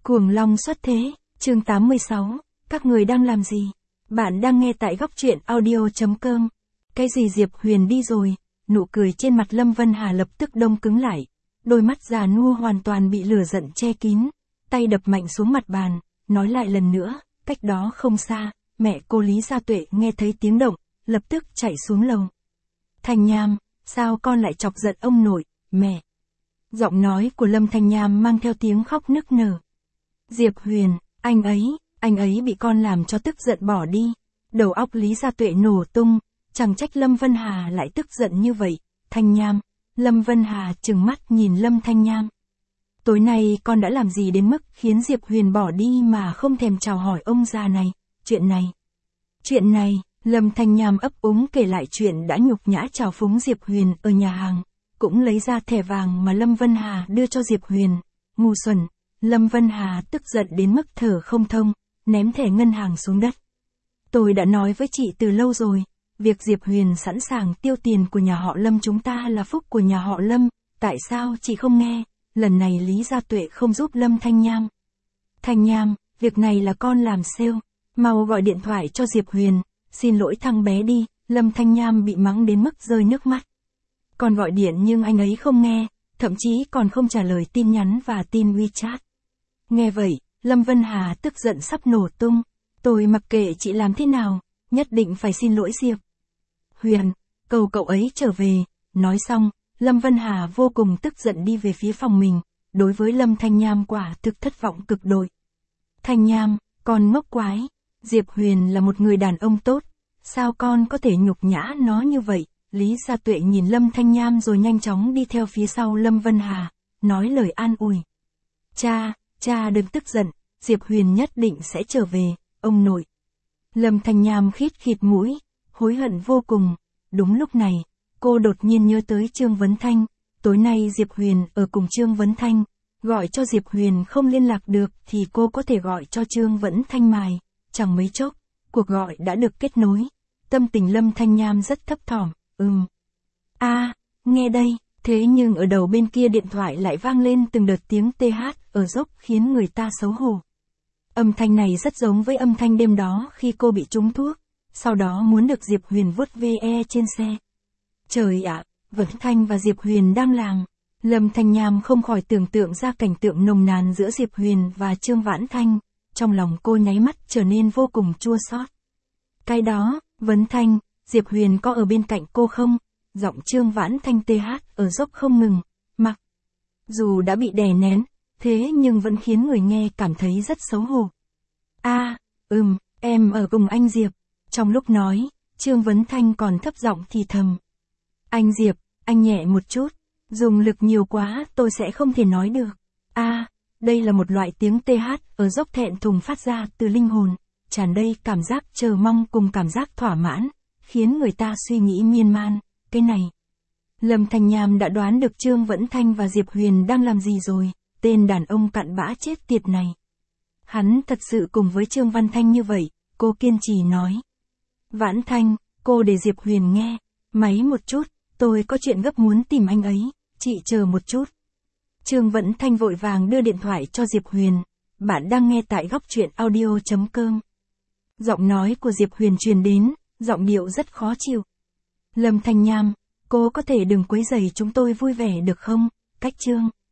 Cuồng long xuất thế, chương 86, các người đang làm gì? Bạn đang nghe tại góc truyện audio.com. Cái gì Diệp Huyền đi rồi? Nụ cười trên mặt Lâm Vân Hà lập tức đông cứng lại. Đôi mắt già nua hoàn toàn bị lửa giận che kín. Tay đập mạnh xuống mặt bàn, nói lại lần nữa, cách đó không xa, mẹ cô Lý Gia Tuệ nghe thấy tiếng động, lập tức chạy xuống lầu. Thanh Nham, sao con lại chọc giận ông nội, mẹ? Giọng nói của Lâm Thanh Nham mang theo tiếng khóc nức nở. Diệp Huyền, anh ấy bị con làm cho tức giận bỏ đi. Đầu óc Lý Gia Tuệ nổ tung, chẳng trách Lâm Vân Hà lại tức giận như vậy. Thanh Nham, Lâm Vân Hà trừng mắt nhìn Lâm Thanh Nham. Tối nay con đã làm gì đến mức khiến Diệp Huyền bỏ đi mà không thèm chào hỏi ông già này? Chuyện này, Lâm Thanh Nham ấp úng kể lại chuyện đã nhục nhã trào phúng Diệp Huyền ở nhà hàng, cũng lấy ra thẻ vàng mà Lâm Vân Hà đưa cho Diệp Huyền. Ngu xuẩn, Lâm Vân Hà tức giận đến mức thở không thông, ném thẻ ngân hàng xuống đất. Tôi đã nói với chị từ lâu rồi, việc Diệp Huyền sẵn sàng tiêu tiền của nhà họ Lâm chúng ta là phúc của nhà họ Lâm, tại sao chị không nghe? Lần này Lý Gia Tuệ không giúp Lâm Thanh Nham. Thanh Nham, việc này là con làm sale, mau gọi điện thoại cho Diệp Huyền, xin lỗi thằng bé đi. Lâm Thanh Nham bị mắng đến mức rơi nước mắt. Con gọi điện nhưng anh ấy không nghe, thậm chí còn không trả lời tin nhắn và tin WeChat. Nghe vậy, Lâm Vân Hà tức giận sắp nổ tung. Tôi mặc kệ chị làm thế nào, nhất định phải xin lỗi Diệp Huyền, cầu cậu ấy trở về. Nói xong, Lâm Vân Hà vô cùng tức giận đi về phía phòng mình. Đối với Lâm Thanh Nham quả thực thất vọng cực độ. Thanh Nham, con ngốc quái. Diệp Huyền là một người đàn ông tốt, sao con có thể nhục nhã nó như vậy? Lý Gia Tuệ nhìn Lâm Thanh Nham rồi nhanh chóng đi theo phía sau Lâm Vân Hà, nói lời an ủi. Cha đừng tức giận, Diệp Huyền nhất định sẽ trở về, ông nội. Lâm Thanh Nham khịt mũi, hối hận vô cùng. Đúng lúc này, cô đột nhiên nhớ tới Trương Vấn Thanh. Tối nay Diệp Huyền ở cùng Trương Vấn Thanh, gọi cho Diệp Huyền không liên lạc được thì cô có thể gọi cho Trương Vấn Thanh mài. Chẳng mấy chốc, cuộc gọi đã được kết nối. Tâm tình Lâm Thanh Nham rất thấp thỏm. Nghe đây, thế nhưng ở đầu bên kia điện thoại lại vang lên từng đợt tiếng TH ở dốc khiến người ta xấu hổ. Âm thanh này rất giống với âm thanh đêm đó khi cô bị trúng thuốc, sau đó muốn được Diệp Huyền vuốt ve trên xe. Trời ạ, Vấn Thanh và Diệp Huyền đang làm. Lâm Thanh Nham không khỏi tưởng tượng ra cảnh tượng nồng nàn giữa Diệp Huyền và Trương Vãn Thanh, trong lòng cô nháy mắt trở nên vô cùng chua xót. Cái đó, Vấn Thanh, Diệp Huyền có ở bên cạnh cô không? Giọng Trương Vãn Thanh TH ở dốc không ngừng, mặc dù đã bị đè nén, thế nhưng vẫn khiến người nghe cảm thấy rất xấu hổ. Em ở cùng anh Diệp. Trong lúc nói, Trương Vấn Thanh còn thấp giọng thì thầm. Anh Diệp, anh nhẹ một chút, dùng lực nhiều quá tôi sẽ không thể nói được. Đây là một loại tiếng TH ở dốc thẹn thùng phát ra từ linh hồn, tràn đầy cảm giác chờ mong cùng cảm giác thỏa mãn, khiến người ta suy nghĩ miên man. Cái này, Lâm Thanh Nham đã đoán được Trương Vấn Thanh và Diệp Huyền đang làm gì rồi, tên đàn ông cặn bã chết tiệt này. Hắn thật sự cùng với Trương Văn Thanh như vậy, cô kiên trì nói. Vãn Thanh, cô để Diệp Huyền nghe, máy một chút, tôi có chuyện gấp muốn tìm anh ấy, chị chờ một chút. Trương Vấn Thanh vội vàng đưa điện thoại cho Diệp Huyền, bạn đang nghe tại góc truyện audio.com. Giọng nói của Diệp Huyền truyền đến, giọng điệu rất khó chịu. Lâm Thanh Nham, cô có thể đừng quấy rầy chúng tôi vui vẻ được không? Cách Trương